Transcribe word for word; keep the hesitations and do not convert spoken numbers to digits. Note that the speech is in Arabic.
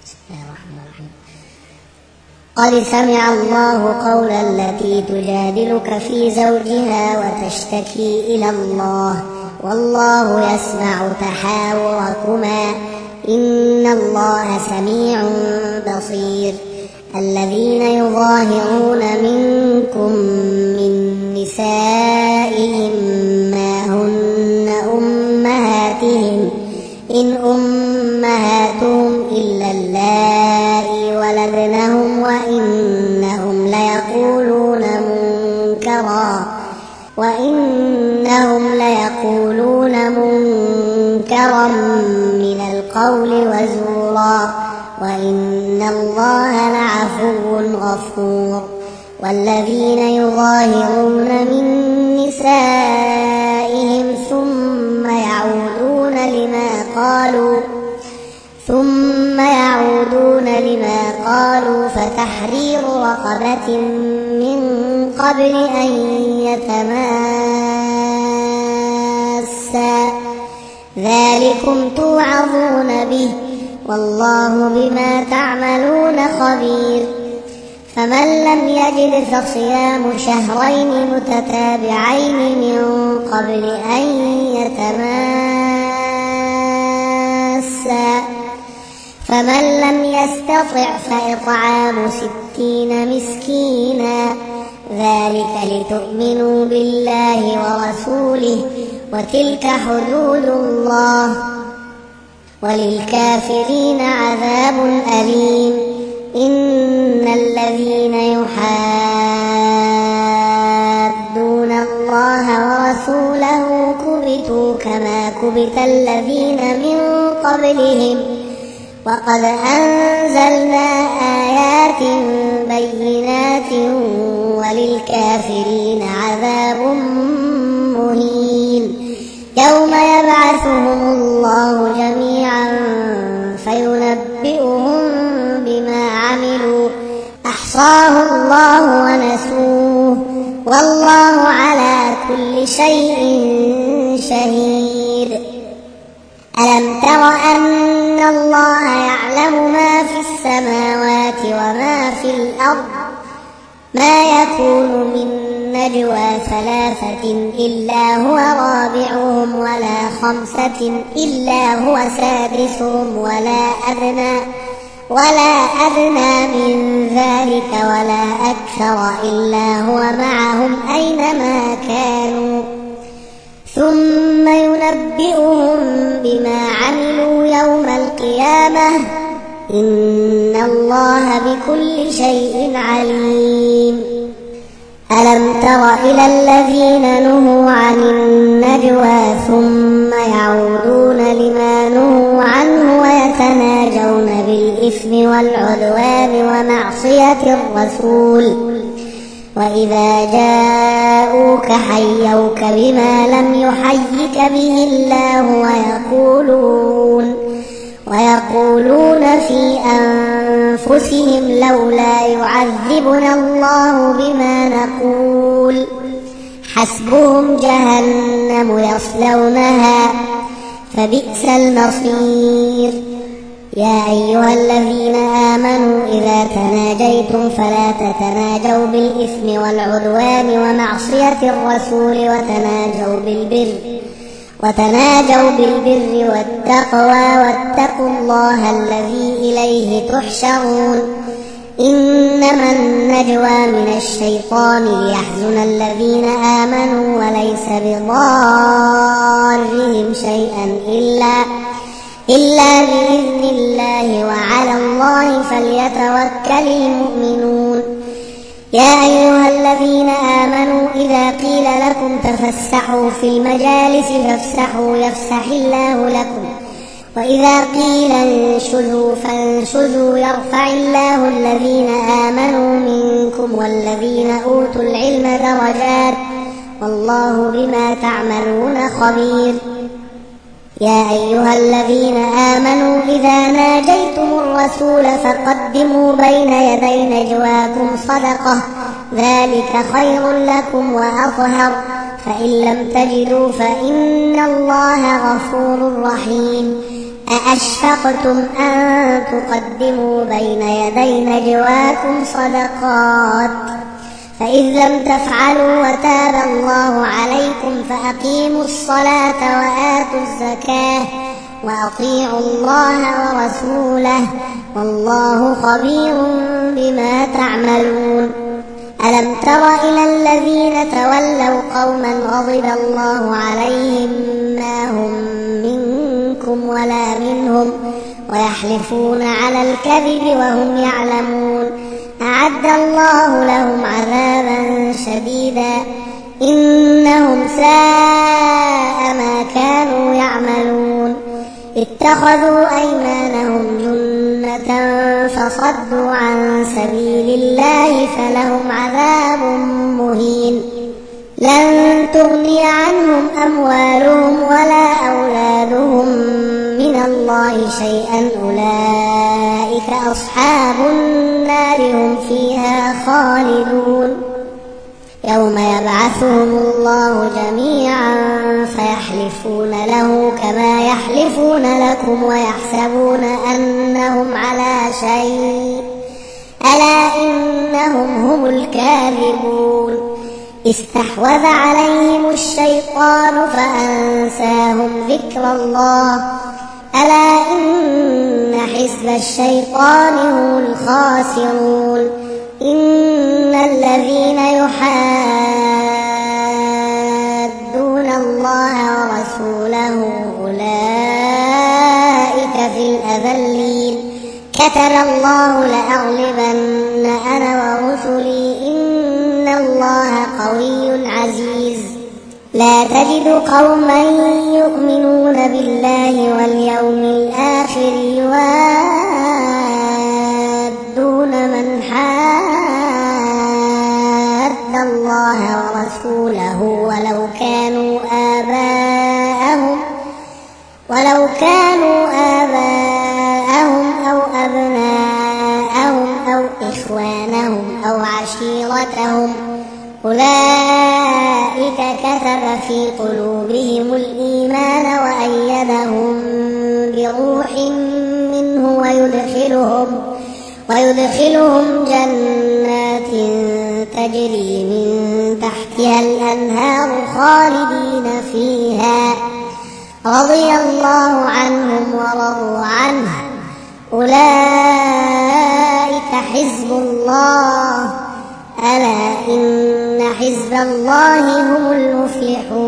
بسم الله الرحمن الرحيم. قد سمع الله قول التي تجادلك في زوجها وتشتكي إلى الله والله يسمع تحاوركما إن الله سميع بصير. الذين يظاهرون منكم من نسائهم ما هن أمهاتهم إن أمهاتهم إلا اللائي ولدنهم وإنهم ليقولون منكرا وإنهم ليقولون منكرا من القول وزورا وإن الله لعفو غفور. والذين يظاهرون من نسائهم ثم يعودون لما قالوا ثم يعودون لما قالوا فتحرير رقبة من قبل أن يتماسا ذلكم توعظون به والله بما تعملون خبير. فمن لم يجد فصيام شهرين متتابعين من قبل أن يتماسا فمن لم يستطع فإطعام ستين مسكينا ذلك لتؤمنوا بالله ورسوله وتلك حدود الله وللكافرين عذاب أليم. إن الذين يحادون الله ورسوله كبتوا كما كبت الذين من قبلهم وقد أنزلنا آيات بينات وللكافرين عذاب مهين. يوم يبعثهم الله جميعا فينبئهم بما عملوا أحصاه الله ونسوه والله على كل شيء شهيد. ألم تر أن الله يعلم ما في السماوات وما في الأرض ما يكون من نجوى ثلاثة إلا هو رابعهم ولا خمسة إلا هو سادسهم ولا أدنى ولا أدنى من ذلك ولا أكثر إلا هو معهم أينما كانوا ثم ينبئهم بما عملوا يوم القيامة إن الله بكل شيء عليم. ألم تر إلى الذين نهوا عن النجوى ثم يعودون لما نهوا عنه ويتناجون بالإثم والعدوان ومعصية الرسول وإذا جاءوك حيوك بما لم يحيك به الله ويقولون ويقولون في أنفسهم لولا يعذبنا الله بما نقول حسبهم جهنم يصلونها فبئس المصير. يا أيها الذين آمنوا إذا تناجيتم فلا تتناجوا بالإثم والعدوان ومعصية الرسول وتناجوا بالبر وتناجوا بالبر والتقوى واتقوا الله الذي إليه تحشرون. إنما النجوى من الشيطان ليحزن الذين آمنوا وليس بضارهم شيئا إلا إلا بإذن الله وعلى الله فليتوكل المؤمنون. يا أيها الذين آمنوا إذا قيل لكم تفسحوا في المجالس فافسحوا يفسح الله لكم وإذا قيل انشزوا فانشزوا يرفع الله الذين آمنوا منكم والذين أوتوا العلم درجات والله بما تعملون خبير. يا أيها الذين آمنوا إذا ناجيتم الرسول فقدموا بين يدي نجواكم صدقة ذلك خير لكم وأطهر فإن لم تجدوا فإن الله غفور رحيم. أأشفقتم أن تقدموا بين يدي نجواكم صدقات فإذ لم تفعلوا وتاب الله عليكم فأقيموا الصلاة وآتوا الزكاة وأطيعوا الله ورسوله والله خبير بما تعملون. ألم تر إلى الذين تولوا قوما غضب الله عليهم ما هم منكم ولا منهم ويحلفون على الكذب وهم يعلمون أعد الله لهم عذابا شديدا إنهم ساء ما كانوا يعملون. اتخذوا أيمانهم جنة فصدوا عن سبيل الله فلهم عذاب مهين. لن تغني عنهم أموالهم ولا أولادهم من الله شيئا أولئك أصحاب النار هم فيها خالدون. يوم يبعثهم الله جميعا فيحلفون له كما يحلفون لكم ويحسبون أنهم على شيء ألا إنهم هم الكاذبون. استحوذ عليهم الشيطان فأنساهم ذكر الله ألا إن حزب الشيطان هم الخاسرون. إن الذين يحادون الله ورسوله أولئك في الأذلين. كتب الله لأغلبن أنا ورسلي إن الله قوي عزيز. لا تجد قوما يؤمنون بالله واليوم الآخر يوادون من حاد الله ورسوله ولو كانوا آباءهم ولو كانوا آباءهم أو أبناءهم أو إخوانهم أو عشيرتهم أولئك كتب في قلوبهم الإيمان وأيدهم بروح منه ويدخلهم ويدخلهم جنات تجري من تحتها الأنهار خالدين فيها رضي الله عنهم ورضوا عنه أولئك حزب الله ألا إن حزب الله هم المفلحون.